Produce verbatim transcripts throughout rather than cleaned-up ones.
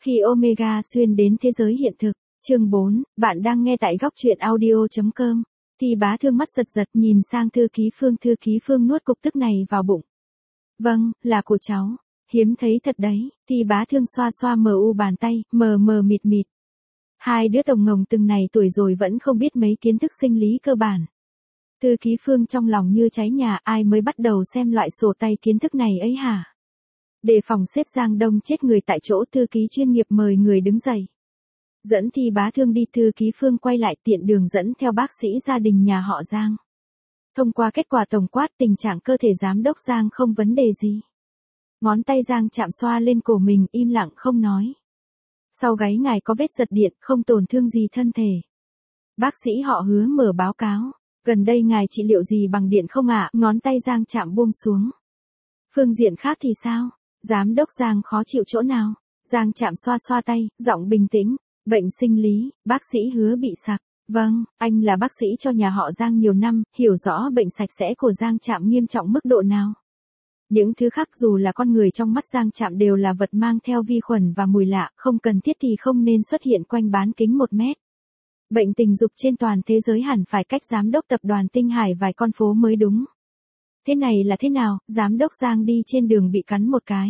Khi Omega xuyên đến thế giới hiện thực, chương bốn, bạn đang nghe tại góc truyện audio.com. Thì bá thương mắt giật giật nhìn sang thư ký Phương, thư ký Phương nuốt cục tức này vào bụng. Vâng, là của cháu, hiếm thấy thật đấy, thì bá thương xoa xoa mờ u bàn tay, mờ mờ mịt mịt. Hai đứa tổng ngồng từng này tuổi rồi vẫn không biết mấy kiến thức sinh lý cơ bản. Thư ký Phương trong lòng như cháy nhà, ai mới bắt đầu xem loại sổ tay kiến thức này ấy hả? Đề phòng xếp Giang Đông chết người tại chỗ, thư ký chuyên nghiệp mời người đứng dậy. Dẫn Thi bá thương đi, thư ký Phương quay lại tiện đường dẫn theo bác sĩ gia đình nhà họ Giang. Thông qua kết quả tổng quát tình trạng cơ thể giám đốc Giang không vấn đề gì. Ngón tay Giang chạm xoa lên cổ mình, im lặng không nói. Sau gáy ngài có vết giật điện, không tổn thương gì thân thể. Bác sĩ họ Hứa mở báo cáo. Gần đây ngài trị liệu gì bằng điện không ạ? Ngón tay Giang chạm buông xuống. Phương diện khác thì sao? Giám đốc Giang khó chịu chỗ nào? Giang chạm xoa xoa tay, giọng bình tĩnh. Bệnh sinh lý, bác sĩ Hứa bị sặc. Vâng, anh là bác sĩ cho nhà họ Giang nhiều năm, hiểu rõ bệnh sạch sẽ của Giang Trạm nghiêm trọng mức độ nào. Những thứ khác dù là con người trong mắt Giang Trạm đều là vật mang theo vi khuẩn và mùi lạ, không cần thiết thì không nên xuất hiện quanh bán kính một mét. Bệnh tình dục trên toàn thế giới hẳn phải cách giám đốc tập đoàn Tinh Hải vài con phố mới đúng. Thế này là thế nào? Giám đốc Giang đi trên đường bị cắn một cái.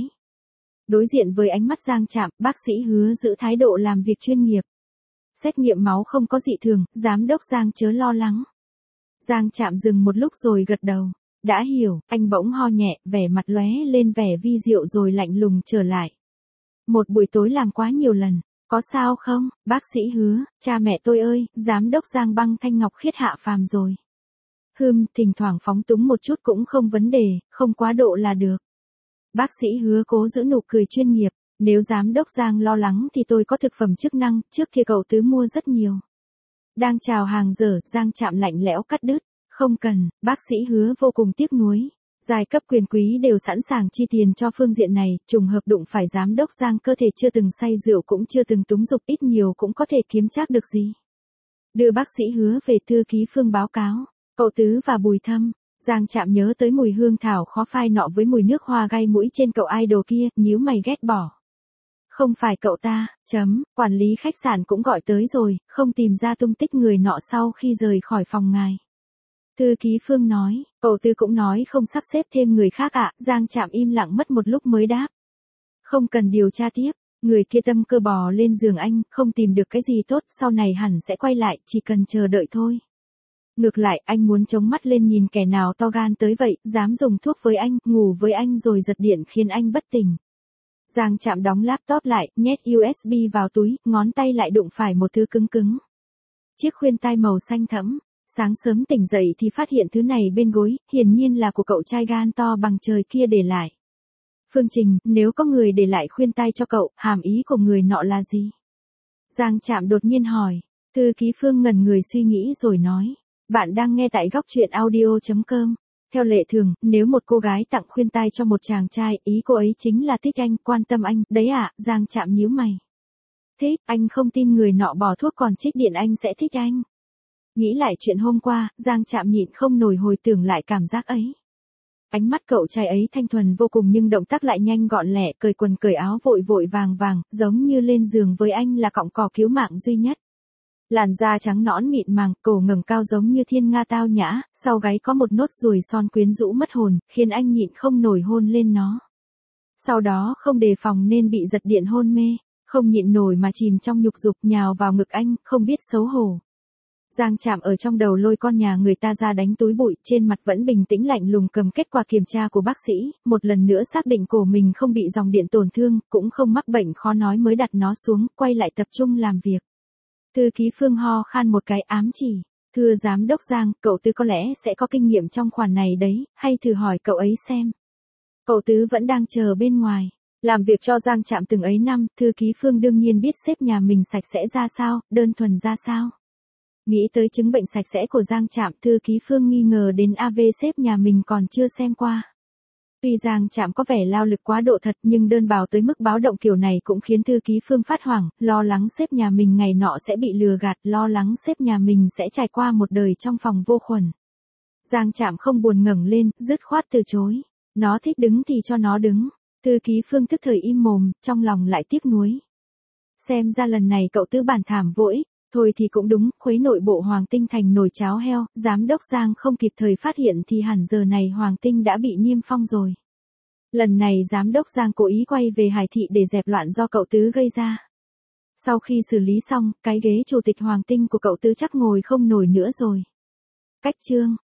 Đối diện với ánh mắt Giang Trạm, bác sĩ Hứa giữ thái độ làm việc chuyên nghiệp. Xét nghiệm máu không có dị thường, giám đốc Giang chớ lo lắng. Giang Trạm dừng một lúc rồi gật đầu. Đã hiểu, anh bỗng ho nhẹ, vẻ mặt lóe lên vẻ vi diệu rồi lạnh lùng trở lại. Một buổi tối làm quá nhiều lần, có sao không, bác sĩ Hứa, cha mẹ tôi ơi, giám đốc Giang băng thanh ngọc khiết hạ phàm rồi. Hừm, thỉnh thoảng phóng túng một chút cũng không vấn đề, không quá độ là được. Bác sĩ Hứa cố giữ nụ cười chuyên nghiệp. Nếu giám đốc Giang lo lắng thì tôi có thực phẩm chức năng, trước kia cậu Tứ mua rất nhiều. Đang chào hàng dở, Giang Trạm lạnh lẽo cắt đứt. Không cần, bác sĩ Hứa vô cùng tiếc nuối. Giai cấp quyền quý đều sẵn sàng chi tiền cho phương diện này, trùng hợp đụng phải giám đốc Giang cơ thể chưa từng say rượu cũng chưa từng túng dục, ít nhiều cũng có thể kiếm trác được gì. Đưa bác sĩ Hứa về, thư ký Phương báo cáo. Cậu Tứ và Bùi Thâm. Giang Trạm nhớ tới mùi hương thảo khó phai nọ với mùi nước hoa gai mũi trên cậu idol kia, nhíu mày ghét bỏ. Không phải cậu ta, chấm, quản lý khách sạn cũng gọi tới rồi, không tìm ra tung tích người nọ sau khi rời khỏi phòng ngài. Thư ký Phương nói, cậu Tư cũng nói không sắp xếp thêm người khác ạ, Giang Trạm im lặng mất một lúc mới đáp. Không cần điều tra tiếp, người kia tâm cơ bò lên giường anh, không tìm được cái gì tốt, sau này hẳn sẽ quay lại, chỉ cần chờ đợi thôi. Ngược lại, anh muốn chống mắt lên nhìn kẻ nào to gan tới vậy, dám dùng thuốc với anh, ngủ với anh rồi giật điện khiến anh bất tỉnh. Giang Trạm đóng laptop lại, nhét u ét bê vào túi, ngón tay lại đụng phải một thứ cứng cứng. Chiếc khuyên tai màu xanh thẫm. Sáng sớm tỉnh dậy thì phát hiện thứ này bên gối, hiển nhiên là của cậu trai gan to bằng trời kia để lại. Phương Trình, nếu có người để lại khuyên tai cho cậu, hàm ý của người nọ là gì? Giang Trạm đột nhiên hỏi. Thư ký Phương ngẩn người suy nghĩ rồi nói. Bạn đang nghe tại góc truyện audio.com. Theo lệ thường, nếu một cô gái tặng khuyên tai cho một chàng trai, ý cô ấy chính là thích anh, quan tâm anh, đấy ạ, Giang Trạm nhíu mày. Thích, anh không tin người nọ bỏ thuốc còn trích điện anh sẽ thích anh. Nghĩ lại chuyện hôm qua, Giang Trạm nhịn không nổi hồi tưởng lại cảm giác ấy. Ánh mắt cậu trai ấy thanh thuần vô cùng nhưng động tác lại nhanh gọn lẹ, cởi quần cởi áo vội vội vàng vàng, giống như lên giường với anh là cọng cỏ cứu mạng duy nhất. Làn da trắng nõn mịn màng, cổ ngẩng cao giống như thiên nga tao nhã, sau gáy có một nốt ruồi son quyến rũ mất hồn, khiến anh nhịn không nổi hôn lên nó. Sau đó không đề phòng nên bị giật điện hôn mê, không nhịn nổi mà chìm trong nhục dục nhào vào ngực anh, không biết xấu hổ. Giang Trạm ở trong đầu lôi con nhà người ta ra đánh túi bụi, trên mặt vẫn bình tĩnh lạnh lùng cầm kết quả kiểm tra của bác sĩ, một lần nữa xác định cổ mình không bị dòng điện tổn thương, cũng không mắc bệnh khó nói mới đặt nó xuống, quay lại tập trung làm việc. Thư ký Phương ho khan một cái ám chỉ. Thưa giám đốc Giang, cậu Tư có lẽ sẽ có kinh nghiệm trong khoản này đấy, hay thử hỏi cậu ấy xem. Cậu Tứ vẫn đang chờ bên ngoài. Làm việc cho Giang Trạm từng ấy năm, thư ký Phương đương nhiên biết sếp nhà mình sạch sẽ ra sao, đơn thuần ra sao. Nghĩ tới chứng bệnh sạch sẽ của Giang Trạm, thư ký Phương nghi ngờ đến a vê sếp nhà mình còn chưa xem qua. Tuy Giang Trạm có vẻ lao lực quá độ thật nhưng đơn bào tới mức báo động kiểu này cũng khiến thư ký Phương phát hoảng, lo lắng sếp nhà mình ngày nọ sẽ bị lừa gạt, lo lắng sếp nhà mình sẽ trải qua một đời trong phòng vô khuẩn. Giang Trạm không buồn ngẩng lên, dứt khoát từ chối. Nó thích đứng thì cho nó đứng. Thư ký Phương tức thời im mồm, trong lòng lại tiếc nuối. Xem ra lần này cậu tứ bản thảm vỗi, thôi thì cũng đúng, khuấy nội bộ Hoàng Tinh thành nồi cháo heo, giám đốc Giang không kịp thời phát hiện thì hẳn giờ này Hoàng Tinh đã bị niêm phong rồi. Lần này giám đốc Giang cố ý quay về Hải Thị để dẹp loạn do cậu tứ gây ra. Sau khi xử lý xong, cái ghế chủ tịch Hoàng Tinh của cậu tứ chắc ngồi không nổi nữa rồi. Cách chương